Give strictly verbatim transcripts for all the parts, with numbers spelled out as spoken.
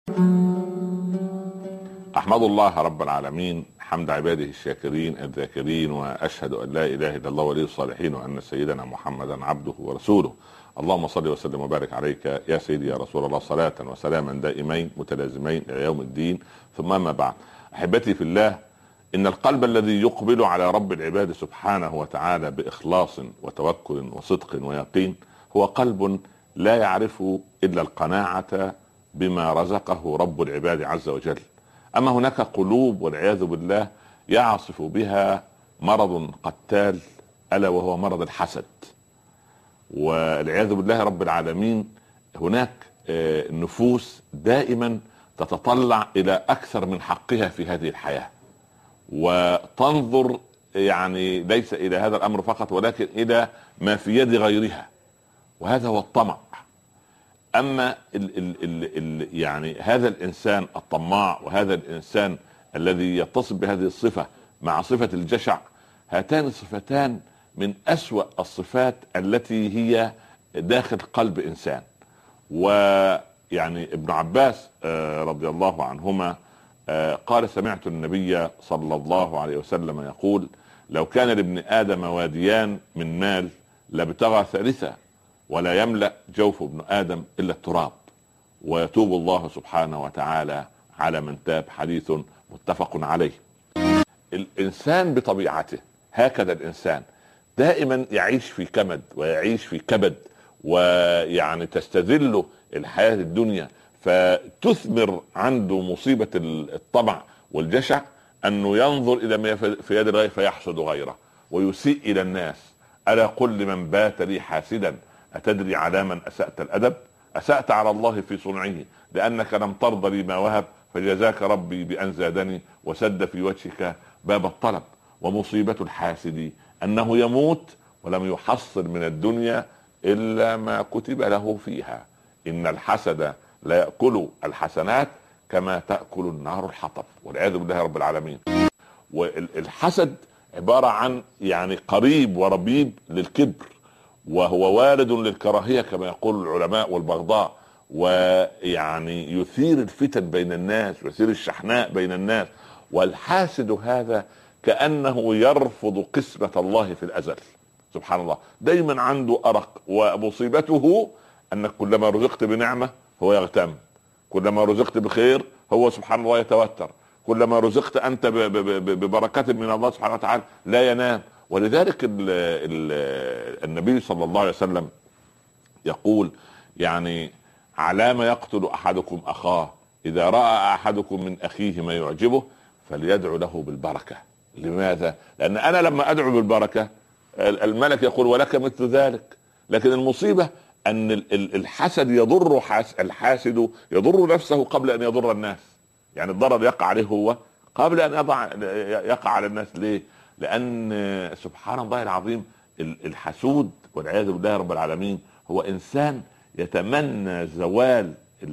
أحمد الله رب العالمين حمد عباده الشاكرين الذاكرين، وأشهد أن لا إله إلا الله ولي الصالحين، وأن سيدنا محمدا عبده ورسوله. اللهم صل وسلم وبارك عليك يا سيدي يا رسول الله، صلاة وسلاما دائمين متلازمين إلى يوم الدين. ثم ما بعد، أحبتي في الله، إن القلب الذي يقبل على رب العباد سبحانه وتعالى بإخلاص وتوكل وصدق ويقين هو قلب لا يعرف إلا القناعة بما رزقه رب العباد عز وجل. أما هناك قلوب والعياذ بالله يعصف بها مرض قتال، ألا وهو مرض الحسد، والعياذ بالله رب العالمين. هناك نفوس دائما تتطلع إلى أكثر من حقها في هذه الحياة، وتنظر يعني ليس إلى هذا الأمر فقط ولكن إلى ما في يد غيرها، وهذا هو الطمع. أما ال ال ال ال يعني هذا الإنسان الطماع وهذا الإنسان الذي يتصف بهذه الصفة مع صفة الجشع، هاتان صفتان من أسوأ الصفات التي هي داخل قلب إنسان. ويعني ابن عباس رضي الله عنهما قال: سمعت النبي صلى الله عليه وسلم يقول: لو كان لابن آدم واديان من مال لابتغى ثالثا، ولا يملأ جوف ابن آدم إلا التراب، ويتوب الله سبحانه وتعالى على من تاب. حديث متفق عليه. الإنسان بطبيعته هكذا، الإنسان دائما يعيش في كمد ويعيش في كبد، ويعني تستذله الحياة الدنيا، فتثمر عنده مصيبة الطمع والجشع أنه ينظر إلى ما في يد الغير فيحسد غيره ويسيء إلى الناس. ألا قل لمن بات لي حاسدا أتدري على من أسأت الأدب؟ أسأت على الله في صنعه، لأنك لم ترضى لي ما وهب، فجزاك ربي بأن زادني وسد في وجهك باب الطلب. ومصيبة الحاسد أنه يموت ولم يحصل من الدنيا إلا ما كتب له فيها. إن الحسد لا يأكل الحسنات كما تأكل النار الحطب، والعياذ بالله رب العالمين. والحسد عبارة عن يعني قريب وربيب للكبر، وهو وارد للكراهية كما يقول العلماء والبغضاء، ويعني يثير الفتن بين الناس ويثير الشحناء بين الناس. والحاسد هذا كأنه يرفض قسمة الله في الأزل، سبحان الله. دايما عنده أرق، ومصيبته أنك كلما رزقت بنعمة هو يغتم، كلما رزقت بخير هو سبحان الله يتوتر، كلما رزقت أنت ببركات من الله سبحانه وتعالى لا ينام. ولذلك ال ال النبي صلى الله عليه وسلم يقول: يعني على ما يقتل أحدكم أخاه إذا رأى أحدكم من أخيه ما يعجبه فليدعو له بالبركة. لماذا؟ لأن أنا لما أدعو بالبركة الملك يقول ولك مثل ذلك. لكن المصيبة أن الحسد يضر، الحاسد يضر نفسه قبل أن يضر الناس. يعني الضرر يقع عليه هو قبل أن يضع يقع على الناس. ليه؟ لأن سبحان الله العظيم الحسود والعياذ بالله رب العالمين هو إنسان يتمنى زوال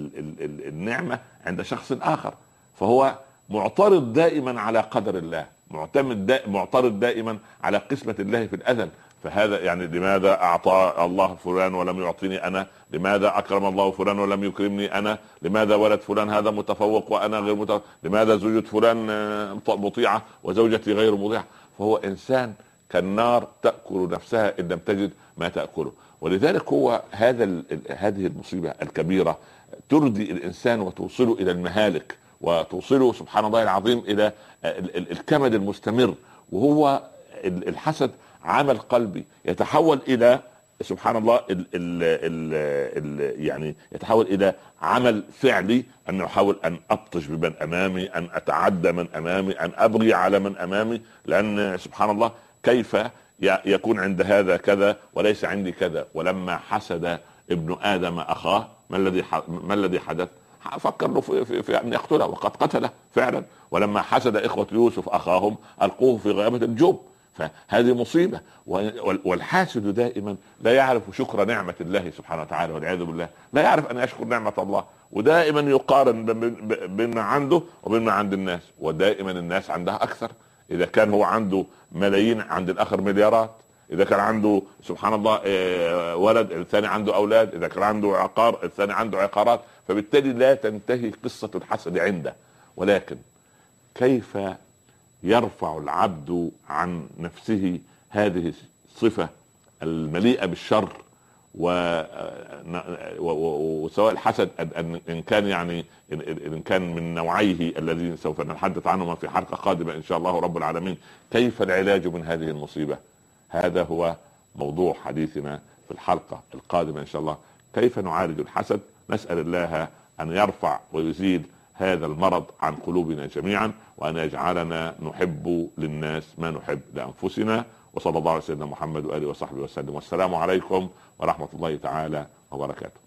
النعمة عند شخص آخر، فهو معترض دائما على قدر الله، معتمد دا معترض دائما على قسمة الله في الأزل. فهذا يعني لماذا أعطى الله فلان ولم يعطيني أنا؟ لماذا أكرم الله فلان ولم يكرمني أنا؟ لماذا ولد فلان هذا متفوق وأنا غير متفوق؟ لماذا زوجة فلان مطيعة وزوجتي غير مطيعة؟ فهو إنسان كالنار تأكل نفسها إن لم تجد ما تأكله. ولذلك هو هذا هذه المصيبة الكبيرة تردي الإنسان وتوصله إلى المهالك، وتوصله سبحان الله العظيم إلى الكمد المستمر. وهو الحسد عمل قلبي يتحول إلى سبحان الله ال ال ال ال يعني يتحول إلى عمل فعلي، أن أحاول أن أبطش بمن أمامي، أن أتعدى من أمامي، أن أبغي على من أمامي. لأن سبحان الله كيف يكون عند هذا كذا وليس عندي كذا؟ ولما حسد ابن آدم أخاه ما الذي ما الذي حدث؟ فكر له في, في, في أن يقتله، وقد قتله فعلا. ولما حسد إخوة يوسف أخاهم ألقوه في غيابة الجب. فهذه مصيبة. والحاسد دائما لا يعرف شكر نعمة الله سبحانه وتعالى، والعياذ بالله لا يعرف أن يشكر نعمة الله، ودائما يقارن بين ما عنده وبين ما عند الناس. ودائما الناس عندها أكثر. إذا كان هو عنده ملايين عند الآخر مليارات، إذا كان عنده سبحان الله ولد الثاني عنده أولاد، إذا كان عنده عقار الثاني عنده عقارات. فبالتالي لا تنتهي قصة الحسد عنده. ولكن كيف يرفع العبد عن نفسه هذه الصفة المليئة بالشر، وسواء الحسد ان كان يعني ان كان من نوعيه الذين سوف نتحدث عنهما في حلقة قادمة ان شاء الله رب العالمين. كيف العلاج من هذه المصيبة؟ هذا هو موضوع حديثنا في الحلقة القادمة ان شاء الله. كيف نعالج الحسد؟ نسأل الله ان يرفع ويزيل هذا المرض عن قلوبنا جميعا، وان يجعلنا نحب للناس ما نحب لانفسنا. وصلى الله على سيدنا محمد وآله وصحبه وسلم، والسلام عليكم ورحمة الله تعالى وبركاته.